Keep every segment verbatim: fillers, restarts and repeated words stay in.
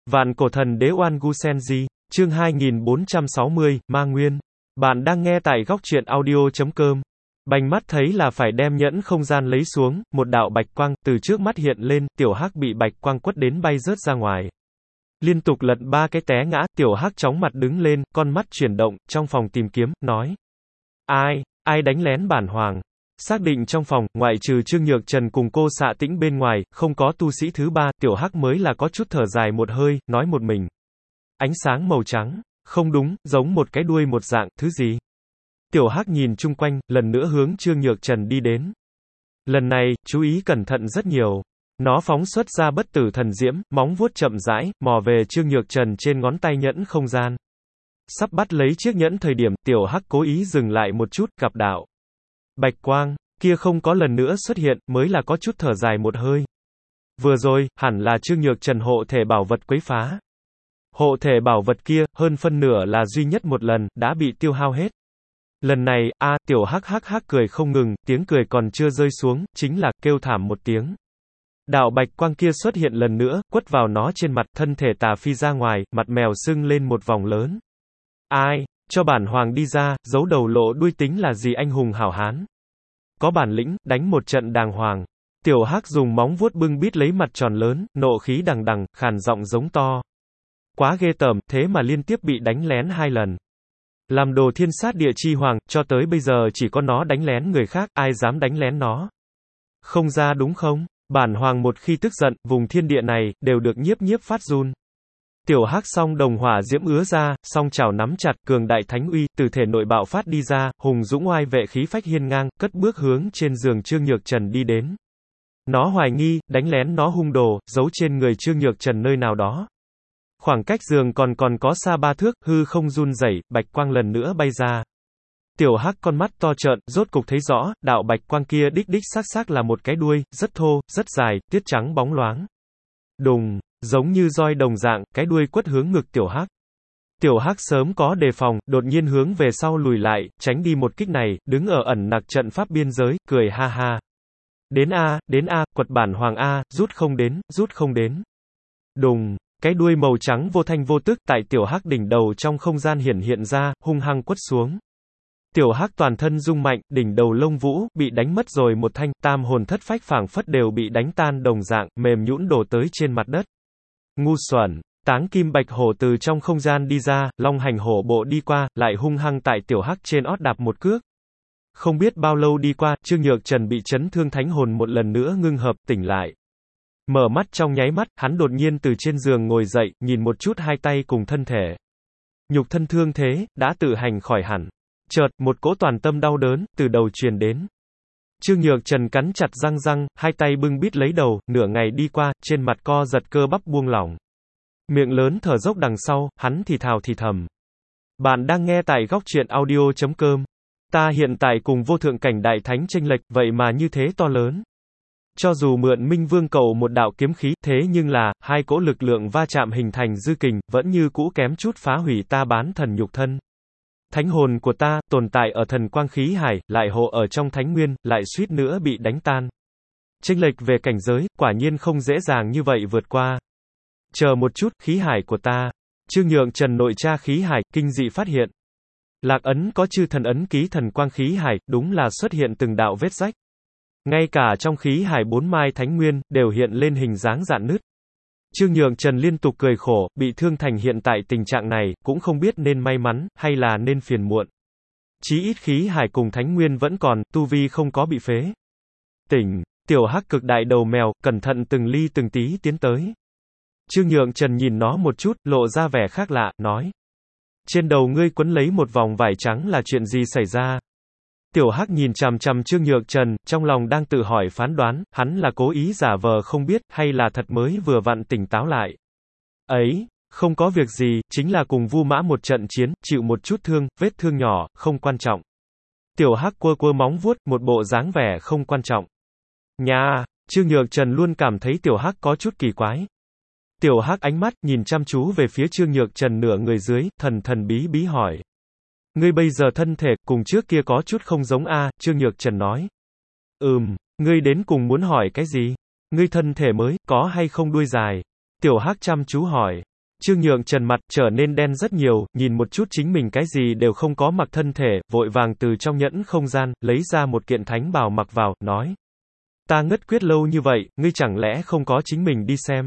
Vạn cổ thần đế Oan Gu Senji, chương hai nghìn bốn trăm sáu mươi, Ma Nguyên. Bạn đang nghe tại góc truyện audio chấm com. Bành mắt thấy là phải đem nhẫn không gian lấy xuống, một đạo bạch quang, từ trước mắt hiện lên, tiểu hắc bị bạch quang quất đến bay rớt ra ngoài. Liên tục lật ba cái té ngã, tiểu hắc chóng mặt đứng lên, con mắt chuyển động, trong phòng tìm kiếm, nói. Ai, ai đánh lén bản hoàng? Xác định trong phòng, ngoại trừ Trương Nhược Trần cùng cô Xạ Tĩnh bên ngoài, không có tu sĩ thứ ba, tiểu hắc mới là có chút thở dài một hơi, nói một mình. Ánh sáng màu trắng, không đúng, giống một cái đuôi một dạng, thứ gì? Tiểu hắc nhìn chung quanh, lần nữa hướng Trương Nhược Trần đi đến. Lần này, chú ý cẩn thận rất nhiều. Nó phóng xuất ra bất tử thần diễm, móng vuốt chậm rãi, mò về Trương Nhược Trần trên ngón tay nhẫn không gian. Sắp bắt lấy chiếc nhẫn thời điểm, tiểu hắc cố ý dừng lại một chút, gặp đạo. Bạch quang, kia không có lần nữa xuất hiện, mới là có chút thở dài một hơi. Vừa rồi, hẳn là Trương Nhược Trần hộ thể bảo vật quấy phá. Hộ thể bảo vật kia, hơn phân nửa là duy nhất một lần, đã bị tiêu hao hết. Lần này, a, tiểu hắc hắc hắc cười không ngừng, tiếng cười còn chưa rơi xuống, chính là, kêu thảm một tiếng. Đạo bạch quang kia xuất hiện lần nữa, quất vào nó trên mặt, thân thể tà phi ra ngoài, mặt mèo sưng lên một vòng lớn. Ai, cho bản hoàng đi ra, giấu đầu lộ đuôi tính là gì anh hùng hảo hán. Có bản lĩnh, đánh một trận đàng hoàng. Tiểu hắc dùng móng vuốt bưng bít lấy mặt tròn lớn, nộ khí đằng đằng, khàn giọng giống to. Quá ghê tởm, thế mà liên tiếp bị đánh lén hai lần. Làm đồ thiên sát địa chi hoàng, cho tới bây giờ chỉ có nó đánh lén người khác, ai dám đánh lén nó. Không ra đúng không? Bản hoàng một khi tức giận, vùng thiên địa này, đều được nhiếp nhiếp phát run. Tiểu hắc song đồng hỏa diễm ứa ra, song chảo nắm chặt, cường đại thánh uy, từ thể nội bạo phát đi ra, hùng dũng oai vệ khí phách hiên ngang, cất bước hướng trên giường Trương Nhược Trần đi đến. Nó hoài nghi, đánh lén nó hung đồ, giấu trên người Trương Nhược Trần nơi nào đó. Khoảng cách giường còn còn có xa ba thước, hư không run rẩy, bạch quang lần nữa bay ra. Tiểu hắc con mắt to trợn, rốt cục thấy rõ, đạo bạch quang kia đích đích xác xác là một cái đuôi, rất thô, rất dài, tiết trắng bóng loáng. Đùng, giống như roi đồng dạng, cái đuôi quất hướng ngực tiểu hắc. Tiểu hắc sớm có đề phòng, đột nhiên hướng về sau lùi lại, tránh đi một kích này, đứng ở ẩn nặc trận pháp biên giới, cười ha ha. Đến a, đến a, quật bản hoàng a, rút không đến, rút không đến. Đùng. Cái đuôi màu trắng vô thanh vô tức tại tiểu hắc đỉnh đầu trong không gian hiển hiện ra, hung hăng quất xuống. Tiểu hắc toàn thân rung mạnh, đỉnh đầu lông vũ, bị đánh mất rồi một thanh, tam hồn thất phách phảng phất đều bị đánh tan đồng dạng, mềm nhũn đổ tới trên mặt đất. Ngu xuẩn, táng kim bạch hổ từ trong không gian đi ra, long hành hổ bộ đi qua, lại hung hăng tại tiểu hắc trên ót đạp một cước. Không biết bao lâu đi qua, Trương Nhược Trần bị chấn thương thánh hồn một lần nữa ngưng hợp, tỉnh lại. Mở mắt trong nháy mắt, hắn đột nhiên từ trên giường ngồi dậy, nhìn một chút hai tay cùng thân thể. Nhục thân thương thế, đã tự hành khỏi hẳn. Chợt, một cỗ toàn tâm đau đớn, từ đầu truyền đến. Trương Nhược Trần cắn chặt răng răng, hai tay bưng bít lấy đầu, nửa ngày đi qua, trên mặt co giật cơ bắp buông lỏng. Miệng lớn thở dốc đằng sau, hắn thì thào thì thầm. Bạn đang nghe tại góc truyện audio chấm com. Ta hiện tại cùng vô thượng cảnh đại thánh chênh lệch, vậy mà như thế to lớn. Cho dù mượn Minh Vương cầu một đạo kiếm khí, thế nhưng là, hai cỗ lực lượng va chạm hình thành dư kình, vẫn như cũ kém chút phá hủy ta bán thần nhục thân. Thánh hồn của ta, tồn tại ở thần quang khí hải, lại hộ ở trong thánh nguyên, lại suýt nữa bị đánh tan. Chênh lệch về cảnh giới, quả nhiên không dễ dàng như vậy vượt qua. Chờ một chút, khí hải của ta. Trương Nhược Trần nội tra khí hải, kinh dị phát hiện. Lạc ấn có chư thần ấn ký thần quang khí hải, đúng là xuất hiện từng đạo vết rách. Ngay cả trong khí hải bốn mai thánh nguyên, đều hiện lên hình dáng rạn nứt. Trương Nhược Trần liên tục cười khổ, bị thương thành hiện tại tình trạng này, cũng không biết nên may mắn, hay là nên phiền muộn. Chí ít khí hải cùng thánh nguyên vẫn còn, tu vi không có bị phế. Tỉnh, tiểu hắc cực đại đầu mèo, cẩn thận từng ly từng tí tiến tới. Trương Nhược Trần nhìn nó một chút, lộ ra vẻ khác lạ, nói. Trên đầu ngươi quấn lấy một vòng vải trắng là chuyện gì xảy ra? Tiểu hắc nhìn chằm chằm Trương Nhược Trần, trong lòng đang tự hỏi phán đoán, hắn là cố ý giả vờ không biết, hay là thật mới vừa vặn tỉnh táo lại. Ấy, không có việc gì, chính là cùng Vu Mã một trận chiến, chịu một chút thương, vết thương nhỏ, không quan trọng. Tiểu hắc quơ quơ móng vuốt, một bộ dáng vẻ không quan trọng. Nha, Trương Nhược Trần luôn cảm thấy tiểu hắc có chút kỳ quái. Tiểu hắc ánh mắt, nhìn chăm chú về phía Trương Nhược Trần nửa người dưới, thần thần bí bí hỏi. Ngươi bây giờ thân thể, cùng trước kia có chút không giống a, Trương Nhược Trần nói. Ừm, ngươi đến cùng muốn hỏi cái gì? Ngươi thân thể mới, có hay không đuôi dài? Tiểu hắc chăm chú hỏi. Trương Nhượng Trần mặt trở nên đen rất nhiều, nhìn một chút chính mình cái gì đều không có mặc thân thể, vội vàng từ trong nhẫn không gian, lấy ra một kiện thánh bào mặc vào, nói. Ta ngất quyết lâu như vậy, ngươi chẳng lẽ không có chính mình đi xem.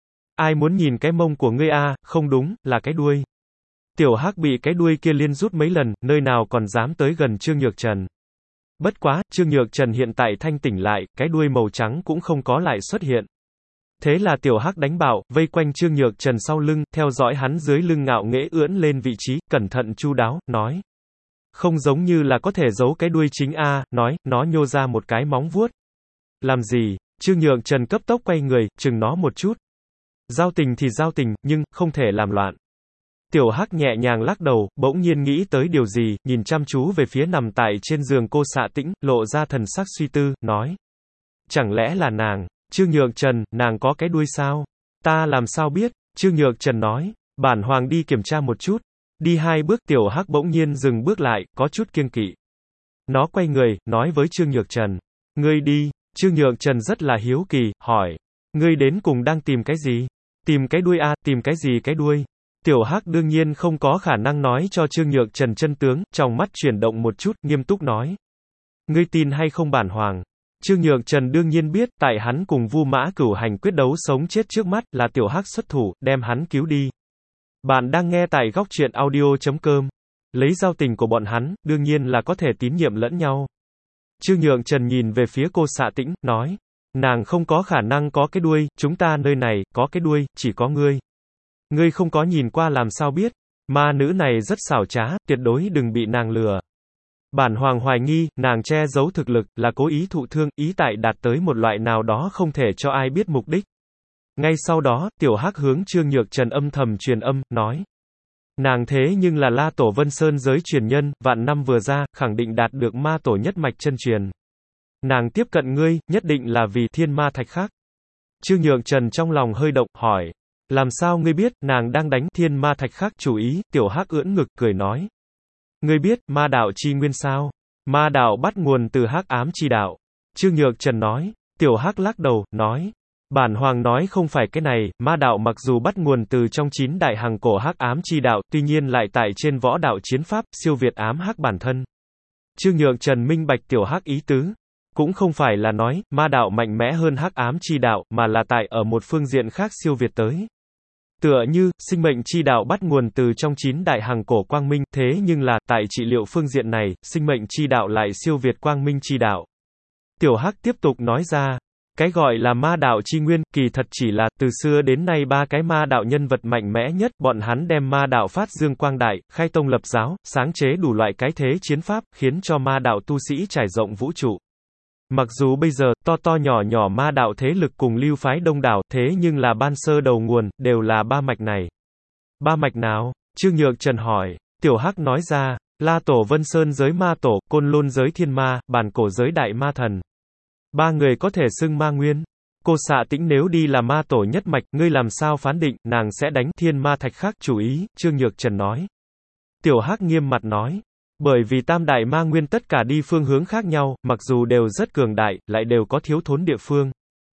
Ai muốn nhìn cái mông của ngươi a, không đúng, là cái đuôi. Tiểu Hắc bị cái đuôi kia liên rút mấy lần, nơi nào còn dám tới gần Trương Nhược Trần. Bất quá, Trương Nhược Trần hiện tại thanh tỉnh lại, cái đuôi màu trắng cũng không có lại xuất hiện. Thế là Tiểu Hắc đánh bạo, vây quanh Trương Nhược Trần sau lưng, theo dõi hắn dưới lưng ngạo nghễ ưỡn lên vị trí, cẩn thận chu đáo, nói. Không giống như là có thể giấu cái đuôi chính a, nói, nó nhô ra một cái móng vuốt. Làm gì? Trương Nhược Trần cấp tốc quay người, chừng nó một chút. Giao tình thì giao tình, nhưng, không thể làm loạn. Tiểu Hắc nhẹ nhàng lắc đầu, bỗng nhiên nghĩ tới điều gì, nhìn chăm chú về phía nằm tại trên giường cô Xạ Tĩnh, lộ ra thần sắc suy tư, nói. Chẳng lẽ là nàng? Trương Nhược Trần, nàng có cái đuôi sao? Ta làm sao biết? Trương Nhược Trần nói. Bản hoàng đi kiểm tra một chút. Đi hai bước, Tiểu Hắc bỗng nhiên dừng bước lại, có chút kiêng kỵ. Nó quay người, nói với Trương Nhược Trần. Ngươi đi. Trương Nhược Trần rất là hiếu kỳ, hỏi. Ngươi đến cùng đang tìm cái gì? Tìm cái đuôi a, tìm cái gì cái đuôi? Tiểu Hắc đương nhiên không có khả năng nói cho Trương Nhược Trần chân tướng, trong mắt chuyển động một chút, nghiêm túc nói. Ngươi tin hay không bản hoàng? Trương Nhược Trần đương nhiên biết, tại hắn cùng Vu Mã Cửu Hành quyết đấu sống chết trước mắt, là Tiểu Hắc xuất thủ, đem hắn cứu đi. Bạn đang nghe tại góc truyện audio chấm com. Lấy giao tình của bọn hắn, đương nhiên là có thể tín nhiệm lẫn nhau. Trương Nhược Trần nhìn về phía cô Xạ Tĩnh, nói. Nàng không có khả năng có cái đuôi, chúng ta nơi này, có cái đuôi, chỉ có ngươi. Ngươi không có nhìn qua làm sao biết, ma nữ này rất xảo trá, tuyệt đối đừng bị nàng lừa. Bản hoàng hoài nghi, nàng che giấu thực lực, là cố ý thụ thương, ý tại đạt tới một loại nào đó không thể cho ai biết mục đích. Ngay sau đó, Tiểu Hắc hướng Trương Nhược Trần âm thầm truyền âm, nói. Nàng thế nhưng là La Tổ Vân Sơn giới truyền nhân, vạn năm vừa ra, khẳng định đạt được ma tổ nhất mạch chân truyền. Nàng tiếp cận ngươi, nhất định là vì thiên ma thạch khác. Trương Nhược Trần trong lòng hơi động, hỏi. Làm sao ngươi biết, nàng đang đánh thiên ma thạch khác chủ ý, Tiểu Hắc ưỡn ngực, cười nói. Ngươi biết, ma đạo chi nguyên sao? Ma đạo bắt nguồn từ hắc ám chi đạo. Trương Nhược Trần nói. Tiểu Hắc lắc đầu, nói. Bản hoàng nói không phải cái này, ma đạo mặc dù bắt nguồn từ trong chín đại hàng cổ hắc ám chi đạo, tuy nhiên lại tại trên võ đạo chiến pháp, siêu việt ám hắc bản thân. Trương Nhược Trần minh bạch Tiểu Hắc ý tứ. Cũng không phải là nói, ma đạo mạnh mẽ hơn hắc ám chi đạo, mà là tại ở một phương diện khác siêu việt tới. Tựa như, sinh mệnh chi đạo bắt nguồn từ trong chín đại hàng cổ quang minh, thế nhưng là, tại trị liệu phương diện này, sinh mệnh chi đạo lại siêu việt quang minh chi đạo. Tiểu Hắc tiếp tục nói ra, cái gọi là ma đạo chi nguyên, kỳ thật chỉ là, từ xưa đến nay ba cái ma đạo nhân vật mạnh mẽ nhất, bọn hắn đem ma đạo phát dương quang đại, khai tông lập giáo, sáng chế đủ loại cái thế chiến pháp, khiến cho ma đạo tu sĩ trải rộng vũ trụ. Mặc dù bây giờ, to to nhỏ nhỏ ma đạo thế lực cùng lưu phái đông đảo, thế nhưng là ban sơ đầu nguồn, đều là ba mạch này. Ba mạch nào? Trương Nhược Trần hỏi. Tiểu Hắc nói ra, La Tổ Vân Sơn giới ma tổ, Côn Lôn giới thiên ma, Bản Cổ giới đại ma thần. Ba người có thể xưng ma nguyên. Cô Xạ Tĩnh nếu đi là ma tổ nhất mạch, ngươi làm sao phán định, nàng sẽ đánh thiên ma thạch khác chủ ý, Trương Nhược Trần nói. Tiểu Hắc nghiêm mặt nói. Bởi vì tam đại ma nguyên tất cả đi phương hướng khác nhau, mặc dù đều rất cường đại, lại đều có thiếu thốn địa phương.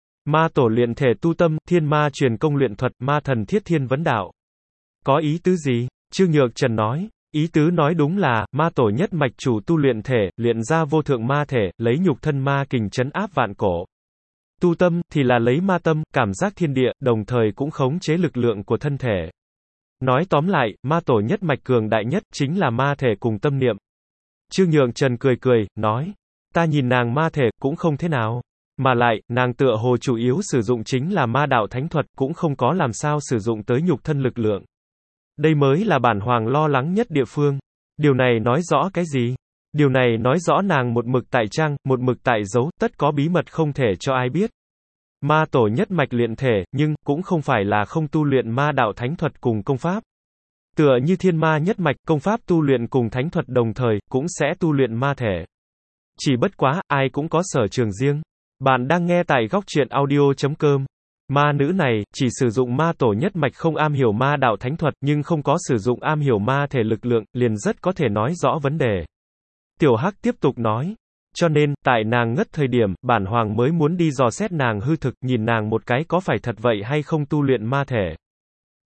Ma tổ luyện thể tu tâm, thiên ma truyền công luyện thuật, ma thần thiết thiên vấn đạo. Có ý tứ gì? Trương Nhược Trần nói. Ý tứ nói đúng là, ma tổ nhất mạch chủ tu luyện thể, luyện ra vô thượng ma thể, lấy nhục thân ma kình trấn áp vạn cổ. Tu tâm, thì là lấy ma tâm, cảm giác thiên địa, đồng thời cũng khống chế lực lượng của thân thể. Nói tóm lại, ma tổ nhất mạch cường đại nhất, chính là ma thể cùng tâm niệm. Trương Nhượng Trần cười cười, nói. Ta nhìn nàng ma thể, cũng không thế nào. Mà lại, nàng tựa hồ chủ yếu sử dụng chính là ma đạo thánh thuật, cũng không có làm sao sử dụng tới nhục thân lực lượng. Đây mới là bản hoàng lo lắng nhất địa phương. Điều này nói rõ cái gì? Điều này nói rõ nàng một mực tại trang, một mực tại giấu, tất có bí mật không thể cho ai biết. Ma tổ nhất mạch luyện thể, nhưng, cũng không phải là không tu luyện ma đạo thánh thuật cùng công pháp. Tựa như thiên ma nhất mạch, công pháp tu luyện cùng thánh thuật đồng thời, cũng sẽ tu luyện ma thể. Chỉ bất quá, ai cũng có sở trường riêng. Bạn đang nghe tại góc truyện audio chấm com. Ma nữ này, chỉ sử dụng ma tổ nhất mạch không am hiểu ma đạo thánh thuật, nhưng không có sử dụng am hiểu ma thể lực lượng, liền rất có thể nói rõ vấn đề. Tiểu Hắc tiếp tục nói. Cho nên, tại nàng ngất thời điểm, bản hoàng mới muốn đi dò xét nàng hư thực, nhìn nàng một cái có phải thật vậy hay không tu luyện ma thể.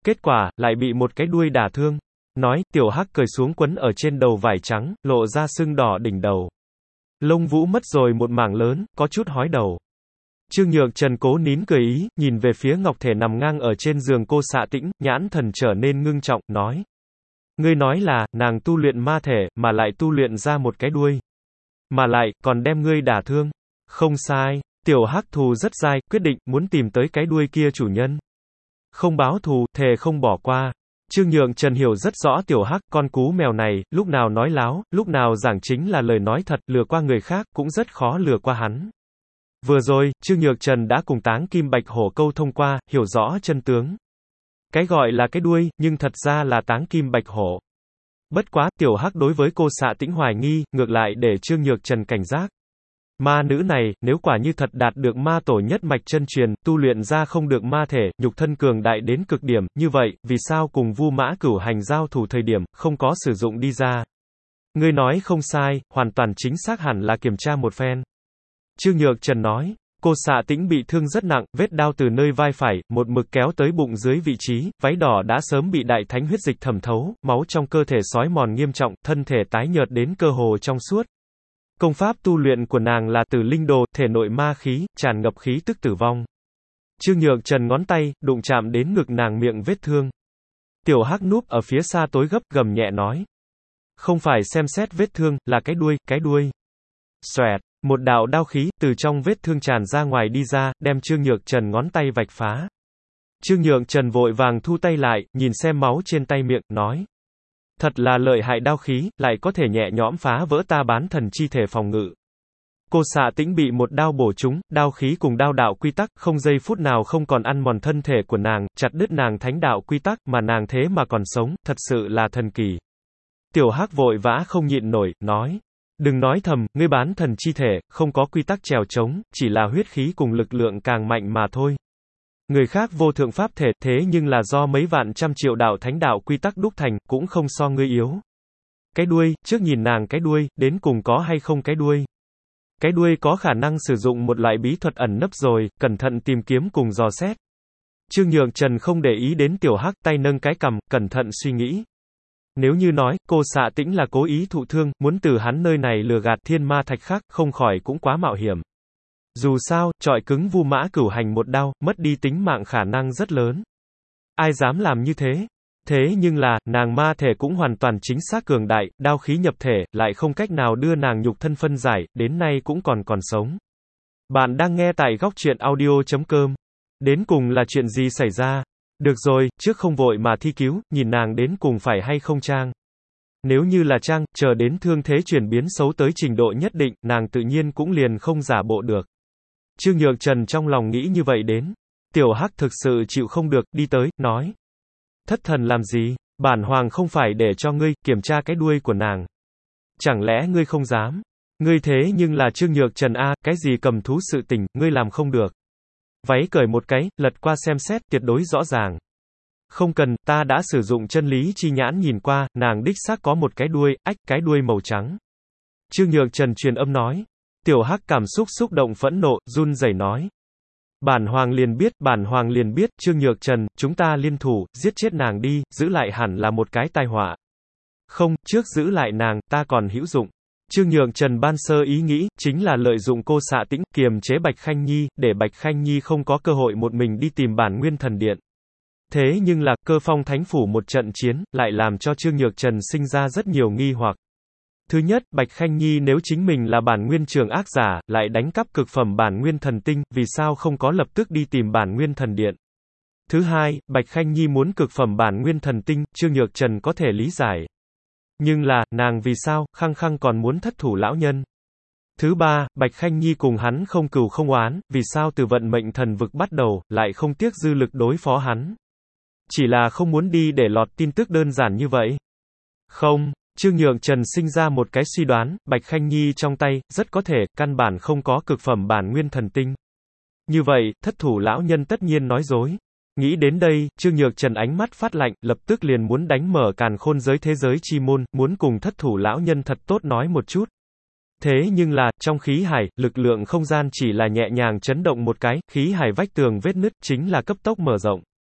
Kết quả, lại bị một cái đuôi đả thương. Nói, tiểu hắc cởi xuống quấn ở trên đầu vải trắng, lộ ra sưng đỏ đỉnh đầu. Lông vũ mất rồi một mảng lớn, có chút hói đầu. Trương Nhược Trần cố nín cười ý, nhìn về phía Ngọc Thể nằm ngang ở trên giường cô Xạ Tĩnh, nhãn thần trở nên ngưng trọng, nói. Ngươi nói là, nàng tu luyện ma thể, mà lại tu luyện ra một cái đuôi. Mà lại, còn đem ngươi đả thương. Không sai, tiểu hắc thù rất dai, quyết định, muốn tìm tới cái đuôi kia chủ nhân. Không báo thù, thề không bỏ qua. Trương Nhượng Trần hiểu rất rõ tiểu hắc, con cú mèo này, lúc nào nói láo, lúc nào giảng chính là lời nói thật, lừa qua người khác, cũng rất khó lừa qua hắn. Vừa rồi, Trương Nhược Trần đã cùng Táng Kim Bạch Hổ câu thông qua, hiểu rõ chân tướng. Cái gọi là cái đuôi, nhưng thật ra là Táng Kim Bạch Hổ. Bất quá, tiểu hắc đối với cô Xạ Tĩnh hoài nghi, ngược lại để Trương Nhược Trần cảnh giác. Ma nữ này, nếu quả như thật đạt được ma tổ nhất mạch chân truyền, tu luyện ra không được ma thể, nhục thân cường đại đến cực điểm, như vậy, vì sao cùng Vu Mã Cửu Hành giao thủ thời điểm, không có sử dụng đi ra? Ngươi nói không sai, hoàn toàn chính xác hẳn là kiểm tra một phen. Trương Nhược Trần nói, cô Xạ Tĩnh bị thương rất nặng, vết đao từ nơi vai phải, một mực kéo tới bụng dưới vị trí, váy đỏ đã sớm bị đại thánh huyết dịch thẩm thấu, máu trong cơ thể xói mòn nghiêm trọng, thân thể tái nhợt đến cơ hồ trong suốt. Công pháp tu luyện của nàng là Tử Linh Đồ, thể nội ma khí, tràn ngập khí tức tử vong. Trương Nhược Trần ngón tay, đụng chạm đến ngực nàng miệng vết thương. Tiểu hắc núp ở phía xa tối gấp, gầm nhẹ nói. Không phải xem xét vết thương, là cái đuôi, cái đuôi. Xoẹt, một đạo đao khí, từ trong vết thương tràn ra ngoài đi ra, đem Trương Nhược Trần ngón tay vạch phá. Trương Nhược Trần vội vàng thu tay lại, nhìn xem máu trên tay miệng, nói. Thật là lợi hại đao khí, lại có thể nhẹ nhõm phá vỡ ta bán thần chi thể phòng ngự. Cô Xạ Tĩnh bị một đao bổ trúng, đao khí cùng đao đạo quy tắc, không giây phút nào không còn ăn mòn thân thể của nàng, chặt đứt nàng thánh đạo quy tắc, mà nàng thế mà còn sống, thật sự là thần kỳ. Tiểu hắc vội vã không nhịn nổi, nói. Đừng nói thầm, ngươi bán thần chi thể, không có quy tắc trèo trống, chỉ là huyết khí cùng lực lượng càng mạnh mà thôi. Người khác vô thượng pháp thể, thế nhưng là do mấy vạn trăm triệu đạo thánh đạo quy tắc đúc thành, cũng không so ngươi yếu. Cái đuôi, trước nhìn nàng cái đuôi, đến cùng có hay không cái đuôi. Cái đuôi có khả năng sử dụng một loại bí thuật ẩn nấp rồi, cẩn thận tìm kiếm cùng dò xét. Trương Nhược Trần không để ý đến tiểu hắc, tay nâng cái cằm, cẩn thận suy nghĩ. Nếu như nói, cô Xạ Tĩnh là cố ý thụ thương, muốn từ hắn nơi này lừa gạt thiên ma thạch khác, không khỏi cũng quá mạo hiểm. Dù sao, trọi cứng Vu Mã Cửu Hành một đao, mất đi tính mạng khả năng rất lớn. Ai dám làm như thế? Thế nhưng là, nàng ma thể cũng hoàn toàn chính xác cường đại, đao khí nhập thể, lại không cách nào đưa nàng nhục thân phân giải, đến nay cũng còn còn sống. Bạn đang nghe tại góc truyện audio chấm com. Đến cùng là chuyện gì xảy ra? Được rồi, trước không vội mà thi cứu, nhìn nàng đến cùng phải hay không trang. Nếu như là trang, chờ đến thương thế chuyển biến xấu tới trình độ nhất định, nàng tự nhiên cũng liền không giả bộ được. Trương Nhược Trần trong lòng nghĩ như vậy đến. Tiểu hắc thực sự chịu không được, đi tới, nói. Thất thần làm gì? Bản hoàng không phải để cho ngươi kiểm tra cái đuôi của nàng. Chẳng lẽ ngươi không dám? Ngươi thế nhưng là Trương Nhược Trần a, cái gì cầm thú sự tình, ngươi làm không được. Váy cởi một cái, lật qua xem xét, tuyệt đối rõ ràng. Không cần, ta đã sử dụng chân lý chi nhãn nhìn qua, nàng đích xác có một cái đuôi, ách, cái đuôi màu trắng. Trương Nhược Trần truyền âm nói. Tiểu hắc cảm xúc xúc động phẫn nộ, run rẩy nói. Bản hoàng liền biết, bản hoàng liền biết, Trương Nhược Trần, chúng ta liên thủ, giết chết nàng đi, giữ lại hẳn là một cái tai họa. Không, trước giữ lại nàng, ta còn hữu dụng. Trương Nhược Trần ban sơ ý nghĩ, chính là lợi dụng cô Xạ Tĩnh, kiềm chế Bạch Khanh Nhi, để Bạch Khanh Nhi không có cơ hội một mình đi tìm bản nguyên thần điện. Thế nhưng là, Cơ Phong Thánh Phủ một trận chiến, lại làm cho Trương Nhược Trần sinh ra rất nhiều nghi hoặc. Thứ nhất, Bạch Khanh Nhi nếu chính mình là bản nguyên trường ác giả, lại đánh cắp cực phẩm bản nguyên thần tinh, vì sao không có lập tức đi tìm bản nguyên thần điện. Thứ hai, Bạch Khanh Nhi muốn cực phẩm bản nguyên thần tinh, Trương Nhược Trần có thể lý giải. Nhưng là, nàng vì sao, khăng khăng còn muốn thất thủ lão nhân. Thứ ba, Bạch Khanh Nhi cùng hắn không cừu không oán, vì sao từ vận mệnh thần vực bắt đầu, lại không tiếc dư lực đối phó hắn. Chỉ là không muốn đi để lọt tin tức đơn giản như vậy. Không. Trương Nhược Trần sinh ra một cái suy đoán, Bạch Khanh Nhi trong tay, rất có thể, căn bản không có cực phẩm bản nguyên thần tinh. Như vậy, thất thủ lão nhân tất nhiên nói dối. Nghĩ đến đây, Trương Nhược Trần ánh mắt phát lạnh, lập tức liền muốn đánh mở càn khôn giới thế giới chi môn, muốn cùng thất thủ lão nhân thật tốt nói một chút. Thế nhưng là, trong khí hải, lực lượng không gian chỉ là nhẹ nhàng chấn động một cái, khí hải vách tường vết nứt, chính là cấp tốc mở rộng.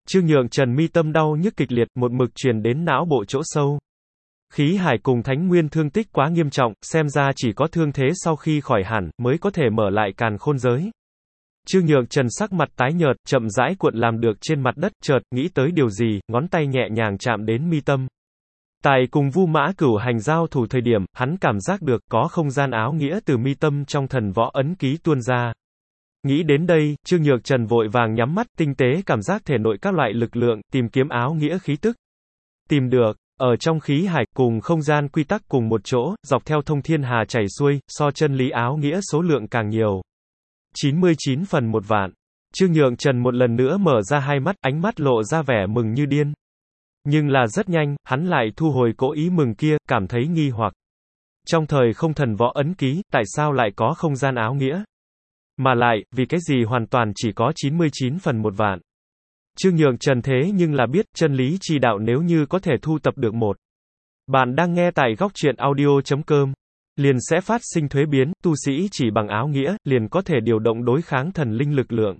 Trương Nhượng Trần mi tâm đau nhức kịch liệt, một mực truyền đến não bộ chỗ sâu. Khí hải cùng Thánh Nguyên thương tích quá nghiêm trọng, xem ra chỉ có thương thế sau khi khỏi hẳn, mới có thể mở lại càn khôn giới. Trương Nhượng Trần sắc mặt tái nhợt, chậm rãi cuộn làm được trên mặt đất, chợt, nghĩ tới điều gì, ngón tay nhẹ nhàng chạm đến mi tâm. Tại cùng Vu Mã Cửu hành giao thủ thời điểm, hắn cảm giác được, có không gian áo nghĩa từ mi tâm trong thần võ ấn ký tuôn ra. Nghĩ đến đây, Trương Nhược Trần vội vàng nhắm mắt, tinh tế cảm giác thể nội các loại lực lượng, tìm kiếm áo nghĩa khí tức. Tìm được, ở trong khí hải, cùng không gian quy tắc cùng một chỗ, dọc theo thông thiên hà chảy xuôi, so chân lý áo nghĩa số lượng càng nhiều. chín mươi chín phần một vạn. Trương Nhượng Trần một lần nữa mở ra hai mắt, ánh mắt lộ ra vẻ mừng như điên. Nhưng là rất nhanh, hắn lại thu hồi cỗ ý mừng kia, cảm thấy nghi hoặc. Trong thời không thần võ ấn ký, tại sao lại có không gian áo nghĩa? Mà lại, vì cái gì hoàn toàn chỉ có chín mươi chín phần một vạn. Trương Nhượng Trần thế nhưng là biết, chân lý chi đạo nếu như có thể thu tập được một. Bạn đang nghe tại góc truyện audio chấm com. Liền sẽ phát sinh thuế biến, tu sĩ chỉ bằng áo nghĩa, liền có thể điều động đối kháng thần linh lực lượng.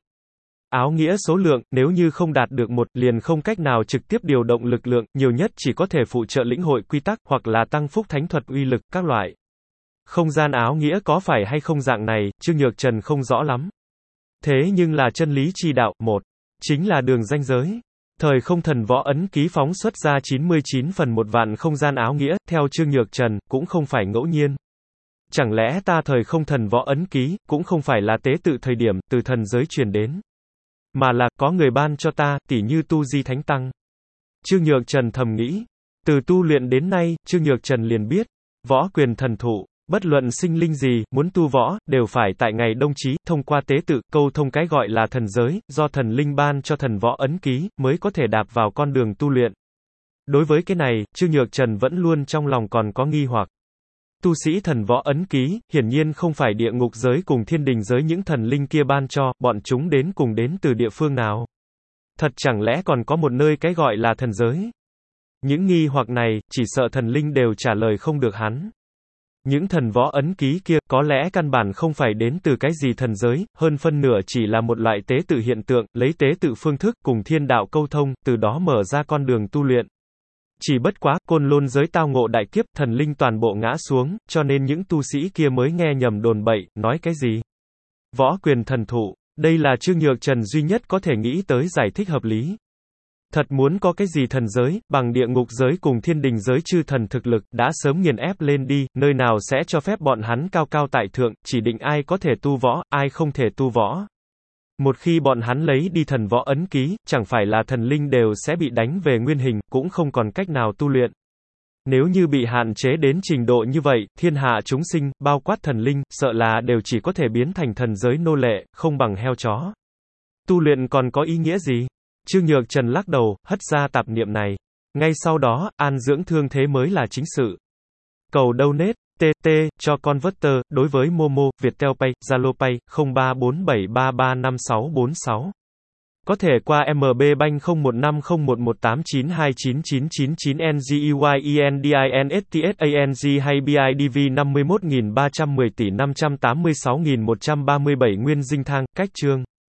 Áo nghĩa số lượng, nếu như không đạt được một, liền không cách nào trực tiếp điều động lực lượng, nhiều nhất chỉ có thể phụ trợ lĩnh hội quy tắc, hoặc là tăng phúc thánh thuật uy lực, các loại. Không gian áo nghĩa có phải hay không dạng này, Trương Nhược Trần không rõ lắm. Thế nhưng là chân lý chi đạo, một, chính là đường ranh giới. Thời không thần võ ấn ký phóng xuất ra chín mươi chín phần một vạn không gian áo nghĩa, theo Trương Nhược Trần, cũng không phải ngẫu nhiên. Chẳng lẽ ta thời không thần võ ấn ký, cũng không phải là tế tự thời điểm, từ thần giới truyền đến. Mà là, có người ban cho ta, tỉ như tu di thánh tăng. Trương Nhược Trần thầm nghĩ. Từ tu luyện đến nay, Trương Nhược Trần liền biết, võ quyền thần thụ, bất luận sinh linh gì, muốn tu võ, đều phải tại ngày đông chí, thông qua tế tự, câu thông cái gọi là thần giới, do thần linh ban cho thần võ ấn ký, mới có thể đạp vào con đường tu luyện. Đối với cái này, Trương Nhược Trần vẫn luôn trong lòng còn có nghi hoặc. Tu sĩ thần võ ấn ký, hiển nhiên không phải địa ngục giới cùng thiên đình giới những thần linh kia ban cho, bọn chúng đến cùng đến từ địa phương nào? Thật chẳng lẽ còn có một nơi cái gọi là thần giới? Những nghi hoặc này, chỉ sợ thần linh đều trả lời không được hắn. Những thần võ ấn ký kia, có lẽ căn bản không phải đến từ cái gì thần giới, hơn phân nửa chỉ là một loại tế tự hiện tượng, lấy tế tự phương thức, cùng thiên đạo câu thông, từ đó mở ra con đường tu luyện. Chỉ bất quá, Côn Lôn giới tao ngộ đại kiếp, thần linh toàn bộ ngã xuống, cho nên những tu sĩ kia mới nghe nhầm đồn bậy, nói cái gì? Võ quyền thần thụ, đây là Trương Nhược Trần duy nhất có thể nghĩ tới giải thích hợp lý. Thật muốn có cái gì thần giới, bằng địa ngục giới cùng thiên đình giới chư thần thực lực, đã sớm nghiền ép lên đi, nơi nào sẽ cho phép bọn hắn cao cao tại thượng, chỉ định ai có thể tu võ, ai không thể tu võ. Một khi bọn hắn lấy đi thần võ ấn ký, chẳng phải là thần linh đều sẽ bị đánh về nguyên hình, cũng không còn cách nào tu luyện. Nếu như bị hạn chế đến trình độ như vậy, thiên hạ chúng sinh, bao quát thần linh, sợ là đều chỉ có thể biến thành thần giới nô lệ, không bằng heo chó. Tu luyện còn có ý nghĩa gì? Trương Nhược Trần lắc đầu, hất ra tạp niệm này. Ngay sau đó, an dưỡng thương thế mới là chính sự. Cầu donate, tê tê, cho converter, đối với Momo, Viettel Pay, Zalo Pay, không ba bốn bảy ba ba năm sáu bốn sáu. Có thể qua em bê Bank không một năm không một một tám chín hai chín chín chín chín N G E Y E N D I N S T S A N G hay B I D V năm mươi mốt nghìn ba trăm mười tỷ năm trăm tám mươi sáu nghìn một trăm ba mươi bảy Nguyên Dinh Thang, cách chương.